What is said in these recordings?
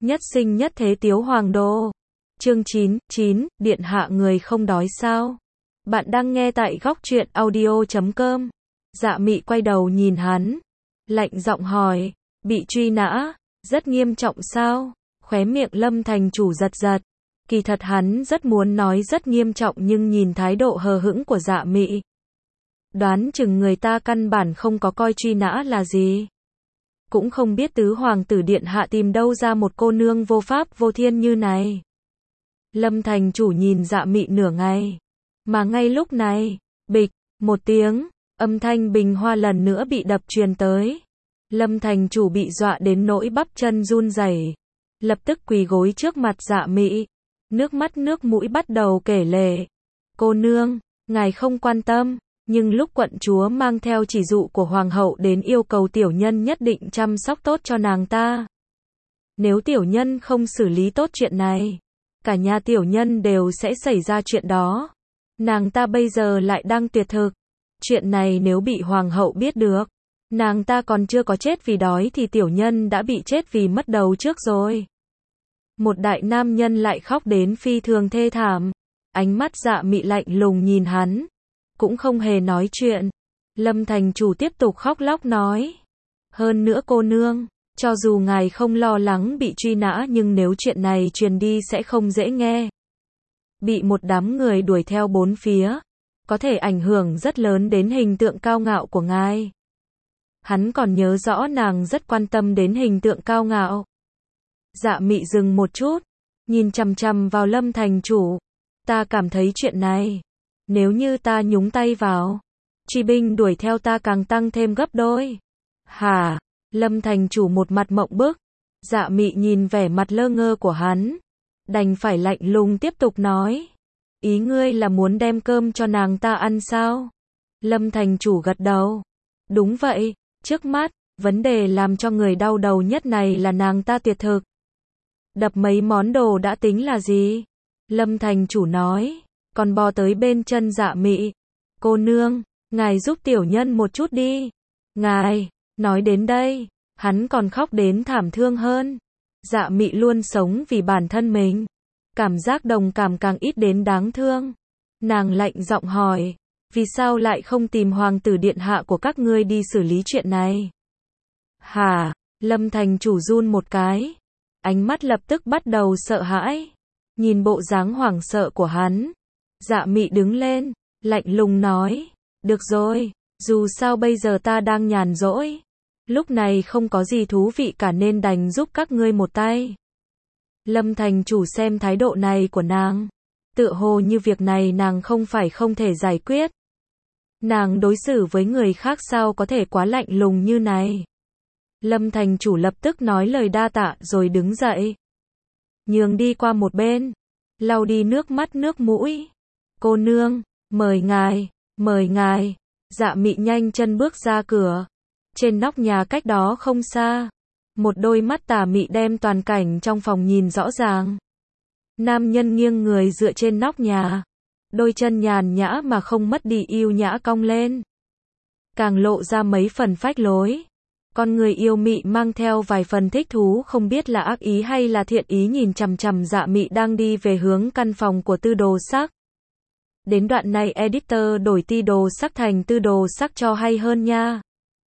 Nhất sinh nhất thế Tiếu Hoàng đô. Chương 9, điện hạ người không đói sao? Bạn đang nghe tại góc truyện audio.com. Dạ Mị quay đầu nhìn hắn, lạnh giọng hỏi, bị truy nã, rất nghiêm trọng sao? Khóe miệng Lâm thành chủ giật giật. Kỳ thật hắn rất muốn nói rất nghiêm trọng nhưng nhìn thái độ hờ hững của Dạ Mị, đoán chừng người ta căn bản không có coi truy nã là gì. Cũng không biết tứ hoàng tử điện hạ tìm đâu ra một cô nương vô pháp vô thiên như này. Lâm thành chủ nhìn Dạ Mị nửa ngày. Mà ngay lúc này, bịch, một tiếng, âm thanh bình hoa lần nữa bị đập truyền tới. Lâm thành chủ bị dọa đến nỗi bắp chân run rẩy, lập tức quỳ gối trước mặt Dạ Mị, nước mắt nước mũi bắt đầu kể lể. Cô nương, ngài không quan tâm, nhưng lúc quận chúa mang theo chỉ dụ của hoàng hậu đến yêu cầu tiểu nhân nhất định chăm sóc tốt cho nàng ta. Nếu tiểu nhân không xử lý tốt chuyện này, cả nhà tiểu nhân đều sẽ xảy ra chuyện đó. Nàng ta bây giờ lại đang tuyệt thực. Chuyện này nếu bị hoàng hậu biết được, nàng ta còn chưa có chết vì đói thì tiểu nhân đã bị chết vì mất đầu trước rồi. Một đại nam nhân lại khóc đến phi thường thê thảm. Ánh mắt Dạ Mị lạnh lùng nhìn hắn, cũng không hề nói chuyện. Lâm thành chủ tiếp tục khóc lóc nói. Hơn nữa cô nương, cho dù ngài không lo lắng bị truy nã nhưng nếu chuyện này truyền đi sẽ không dễ nghe. Bị một đám người đuổi theo bốn phía, có thể ảnh hưởng rất lớn đến hình tượng cao ngạo của ngài. Hắn còn nhớ rõ nàng rất quan tâm đến hình tượng cao ngạo. Dạ Mị dừng một chút, nhìn chằm chằm vào Lâm thành chủ. Ta cảm thấy chuyện này, nếu như ta nhúng tay vào, truy binh đuổi theo ta càng tăng thêm gấp đôi. Hả? Lâm thành chủ một mặt mộng bức. Dạ Mị nhìn vẻ mặt lơ ngơ của hắn, đành phải lạnh lùng tiếp tục nói. Ý ngươi là muốn đem cơm cho nàng ta ăn sao? Lâm thành chủ gật đầu. Đúng vậy, trước mắt, vấn đề làm cho người đau đầu nhất này là nàng ta tuyệt thực. Đập mấy món đồ đã tính là gì? Lâm thành chủ nói, còn bò tới bên chân Dạ Mị. Cô nương, ngài giúp tiểu nhân một chút đi. Ngài, nói đến đây, hắn còn khóc đến thảm thương hơn. Dạ Mị luôn sống vì bản thân mình. Cảm giác đồng cảm càng ít đến đáng thương. Nàng lạnh giọng hỏi, vì sao lại không tìm hoàng tử điện hạ của các ngươi đi xử lý chuyện này? Hả? Lâm thành chủ run một cái. Ánh mắt lập tức bắt đầu sợ hãi. Nhìn bộ dáng hoảng sợ của hắn, Dạ Mị đứng lên, lạnh lùng nói, được rồi, dù sao bây giờ ta đang nhàn rỗi. Lúc này không có gì thú vị cả nên đành giúp các ngươi một tay. Lâm thành chủ xem thái độ này của nàng, tựa hồ như việc này nàng không phải không thể giải quyết. Nàng đối xử với người khác sao có thể quá lạnh lùng như này. Lâm thành chủ lập tức nói lời đa tạ rồi đứng dậy. Nhường đi qua một bên, lau đi nước mắt nước mũi. Cô nương, mời ngài, mời ngài. Dạ Mị nhanh chân bước ra cửa. Trên nóc nhà cách đó không xa, một đôi mắt tà mị đem toàn cảnh trong phòng nhìn rõ ràng. Nam nhân nghiêng người dựa trên nóc nhà, đôi chân nhàn nhã mà không mất đi yêu nhã cong lên, càng lộ ra mấy phần phách lối. Con người yêu mị mang theo vài phần thích thú, không biết là ác ý hay là thiện ý, nhìn chằm chằm Dạ Mị đang đi về hướng căn phòng của Tư Đồ Sắc. Đến đoạn này editor đổi Ti Đồ Sắc thành Tư Đồ Sắc cho hay hơn nha.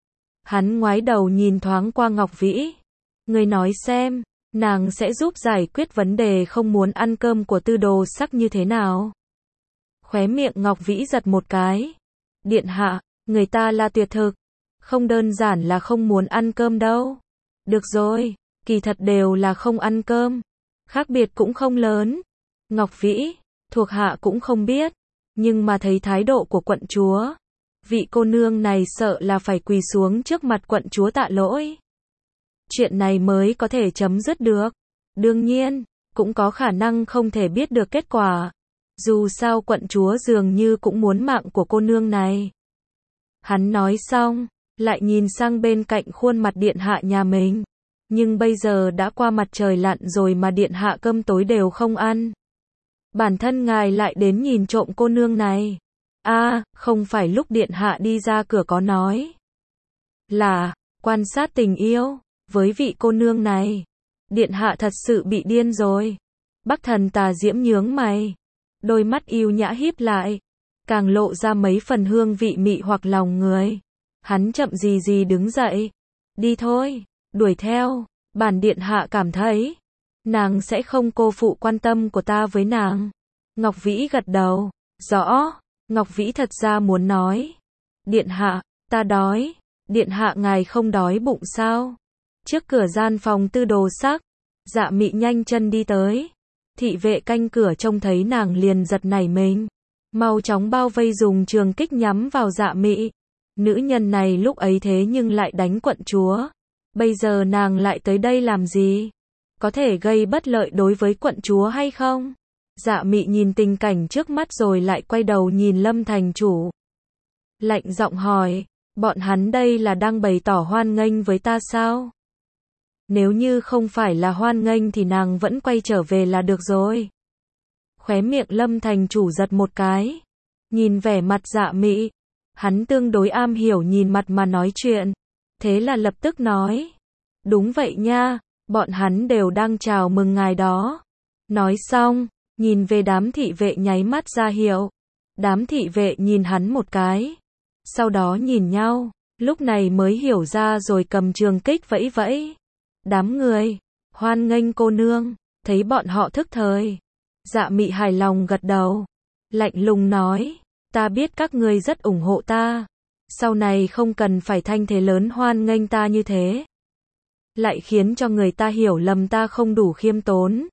Hắn ngoái đầu nhìn thoáng qua Ngọc Vĩ. Người nói xem, nàng sẽ giúp giải quyết vấn đề không muốn ăn cơm của Tư Đồ Sắc như thế nào? Khóe miệng Ngọc Vĩ giật một cái. Điện hạ, người ta là tuyệt thực, không đơn giản là không muốn ăn cơm đâu. Được rồi, kỳ thật đều là không ăn cơm, khác biệt cũng không lớn. Ngọc Vĩ, thuộc hạ cũng không biết, nhưng mà thấy thái độ của quận chúa, vị cô nương này sợ là phải quỳ xuống trước mặt quận chúa tạ lỗi. Chuyện này mới có thể chấm dứt được. Đương nhiên, cũng có khả năng không thể biết được kết quả. Dù sao quận chúa dường như cũng muốn mạng của cô nương này. Hắn nói xong, lại nhìn sang bên cạnh khuôn mặt điện hạ nhà mình. Nhưng bây giờ đã qua mặt trời lặn rồi mà điện hạ cơm tối đều không ăn. Bản thân ngài lại đến nhìn trộm cô nương này. Không phải lúc điện hạ đi ra cửa có nói là quan sát tình yêu với vị cô nương này. Điện hạ thật sự bị điên rồi. Bắc Thần Tà Diễm nhướng mày, đôi mắt yêu nhã híp lại, càng lộ ra mấy phần hương vị mị hoặc lòng người. Hắn chậm gì gì đứng dậy, đi thôi, đuổi theo, bản điện hạ cảm thấy, nàng sẽ không cô phụ quan tâm của ta với nàng. Ngọc Vĩ gật đầu, rõ, Ngọc Vĩ thật ra muốn nói, điện hạ, ta đói, điện hạ ngài không đói bụng sao? Trước cửa gian phòng Tư Đồ Sắc, Dạ Mị nhanh chân đi tới, thị vệ canh cửa trông thấy nàng liền giật nảy mình, mau chóng bao vây dùng trường kích nhắm vào Dạ Mị. Nữ nhân này lúc ấy thế nhưng lại đánh quận chúa, bây giờ nàng lại tới đây làm gì? Có thể gây bất lợi đối với quận chúa hay không? Dạ Mị nhìn tình cảnh trước mắt rồi lại quay đầu nhìn Lâm thành chủ, lạnh giọng hỏi, bọn hắn đây là đang bày tỏ hoan nghênh với ta sao? Nếu như không phải là hoan nghênh thì nàng vẫn quay trở về là được rồi. Khóe miệng Lâm thành chủ giật một cái, nhìn vẻ mặt Dạ Mị, hắn tương đối am hiểu nhìn mặt mà nói chuyện, thế là lập tức nói, đúng vậy nha, bọn hắn đều đang chào mừng ngài đó. Nói xong, nhìn về đám thị vệ nháy mắt ra hiệu, đám thị vệ nhìn hắn một cái, sau đó nhìn nhau, lúc này mới hiểu ra rồi cầm trường kích vẫy vẫy. Đám người, hoan nghênh cô nương, thấy bọn họ thức thời. Dạ Mị hài lòng gật đầu, lạnh lùng nói, ta biết các ngươi rất ủng hộ ta, sau này không cần phải thanh thế lớn hoan nghênh ta như thế, lại khiến cho người ta hiểu lầm ta không đủ khiêm tốn.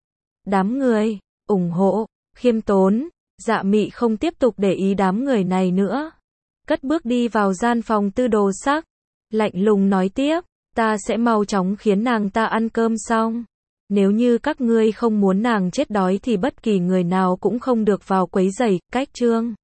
Đám người, ủng hộ, khiêm tốn, Dạ Mị không tiếp tục để ý đám người này nữa, cất bước đi vào gian phòng Tư Đồ Sắc, lạnh lùng nói tiếp, ta sẽ mau chóng khiến nàng ta ăn cơm xong. Nếu như các ngươi không muốn nàng chết đói thì bất kỳ người nào cũng không được vào quấy rầy. Cách chương